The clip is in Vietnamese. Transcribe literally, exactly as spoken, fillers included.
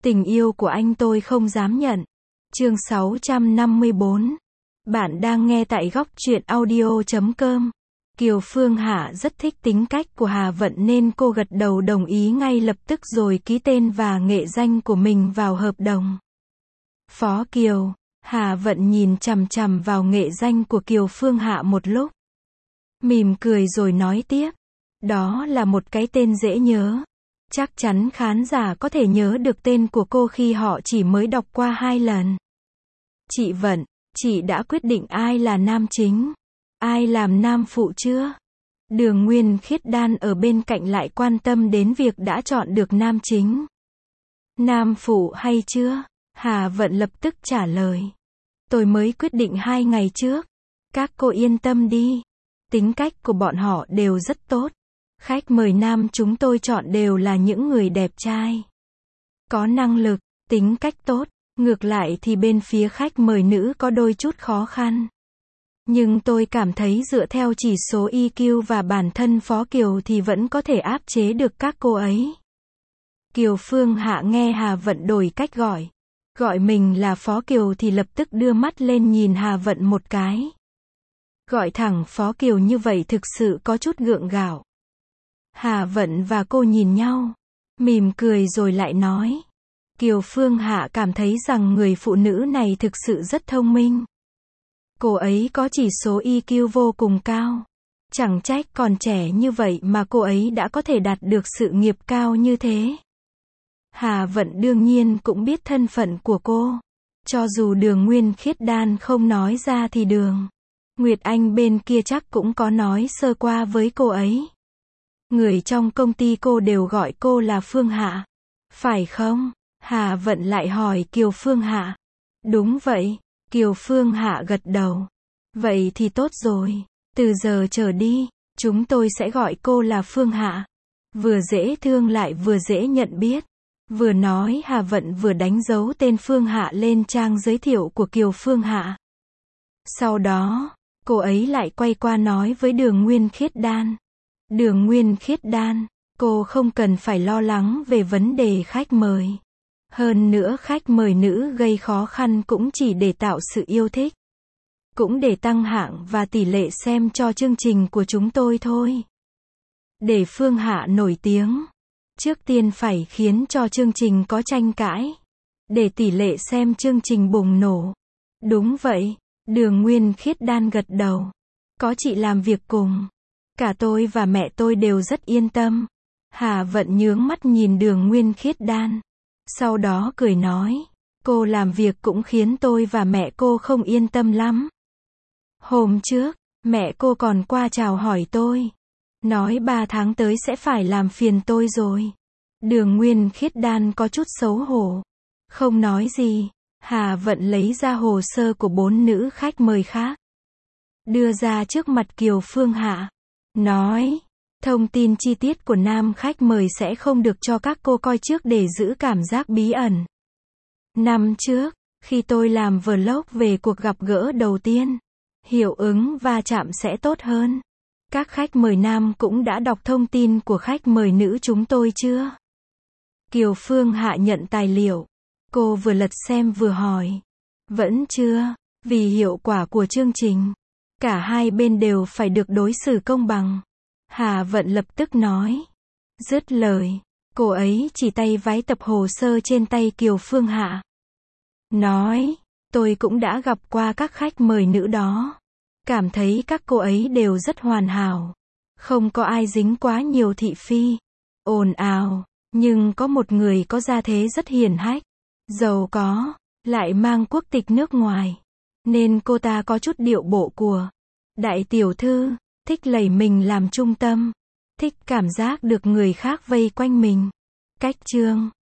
Tình yêu của anh tôi không dám nhận. Chương sáu trăm năm mươi bốn. Bạn đang nghe tại góc truyện audio chấm com. Kiều Phương Hạ rất thích tính cách của Hà Vận nên cô gật đầu đồng ý ngay lập tức rồi ký tên và nghệ danh của mình vào hợp đồng. Phó Kiều, Hà Vận nhìn chằm chằm vào nghệ danh của Kiều Phương Hạ một lúc. Mỉm cười rồi nói tiếp. Đó là một cái tên dễ nhớ. Chắc chắn khán giả có thể nhớ được tên của cô khi họ chỉ mới đọc qua hai lần. Chị Vận, chị đã quyết định ai là nam chính, ai làm nam phụ chưa? Đường Nguyên Khiết Đan ở bên cạnh lại quan tâm đến việc đã chọn được nam chính, nam phụ hay chưa? Hà Vận lập tức trả lời. Tôi mới quyết định hai ngày trước. Các cô yên tâm đi. Tính cách của bọn họ đều rất tốt. Khách mời nam chúng tôi chọn đều là những người đẹp trai, có năng lực, tính cách tốt. Ngược lại thì bên phía khách mời nữ có đôi chút khó khăn. Nhưng tôi cảm thấy dựa theo chỉ số i kiu và bản thân Phó Kiều thì vẫn có thể áp chế được các cô ấy. Kiều Phương Hạ nghe Hà Vận đổi cách gọi. Gọi mình là Phó Kiều thì lập tức đưa mắt lên nhìn Hà Vận một cái. Gọi thẳng Phó Kiều như vậy thực sự có chút gượng gạo. Hà Vận và cô nhìn nhau, mỉm cười rồi lại nói. Kiều Phương Hạ cảm thấy rằng người phụ nữ này thực sự rất thông minh. Cô ấy có chỉ số i kiu vô cùng cao. Chẳng trách còn trẻ như vậy mà cô ấy đã có thể đạt được sự nghiệp cao như thế. Hà Vận đương nhiên cũng biết thân phận của cô. Cho dù Đường Nguyên Khiết Đan không nói ra thì Đường Nguyệt Anh bên kia chắc cũng có nói sơ qua với cô ấy. Người trong công ty cô đều gọi cô là Phương Hạ. Phải không? Hà Vận lại hỏi Kiều Phương Hạ. Đúng vậy. Kiều Phương Hạ gật đầu. Vậy thì tốt rồi. Từ giờ trở đi, chúng tôi sẽ gọi cô là Phương Hạ. Vừa dễ thương lại vừa dễ nhận biết. Vừa nói Hà Vận vừa đánh dấu tên Phương Hạ lên trang giới thiệu của Kiều Phương Hạ. Sau đó, cô ấy lại quay qua nói với Đường Nguyên Khiết Đan. Đường Nguyên Khiết Đan, cô không cần phải lo lắng về vấn đề khách mời. Hơn nữa khách mời nữ gây khó khăn cũng chỉ để tạo sự yêu thích. Cũng để tăng hạng và tỷ lệ xem cho chương trình của chúng tôi thôi. Để Phương Hạ nổi tiếng, trước tiên phải khiến cho chương trình có tranh cãi. Để tỷ lệ xem chương trình bùng nổ. Đúng vậy, Đường Nguyên Khiết Đan gật đầu. Có chị làm việc cùng. Cả tôi và mẹ tôi đều rất yên tâm. Hà Vận nhướng mắt nhìn Đường Nguyên Khiết Đan. Sau đó cười nói. Cô làm việc cũng khiến tôi và mẹ cô không yên tâm lắm. Hôm trước, mẹ cô còn qua chào hỏi tôi. Nói ba tháng tới sẽ phải làm phiền tôi rồi. Đường Nguyên Khiết Đan có chút xấu hổ. Không nói gì. Hà Vận lấy ra hồ sơ của bốn nữ khách mời khác. Đưa ra trước mặt Kiều Phương Hạ. Nói, thông tin chi tiết của nam khách mời sẽ không được cho các cô coi trước để giữ cảm giác bí ẩn. Năm trước, khi tôi làm vlog về cuộc gặp gỡ đầu tiên, hiệu ứng va chạm sẽ tốt hơn. Các khách mời nam cũng đã đọc thông tin của khách mời nữ chúng tôi chưa? Kiều Phương Hạ nhận tài liệu. Cô vừa lật xem vừa hỏi. Vẫn chưa, vì hiệu quả của chương trình. Cả hai bên đều phải được đối xử công bằng. Hà Vận lập tức nói. Dứt lời, cô ấy chỉ tay vái tập hồ sơ trên tay Kiều Phương Hạ. Nói, tôi cũng đã gặp qua các khách mời nữ đó. Cảm thấy các cô ấy đều rất hoàn hảo. Không có ai dính quá nhiều thị phi, ồn ào, nhưng có một người có gia thế rất hiển hách, giàu có, lại mang quốc tịch nước ngoài. Nên cô ta có chút điệu bộ của đại tiểu thư, thích lấy mình làm trung tâm, thích cảm giác được người khác vây quanh mình. Cách trương,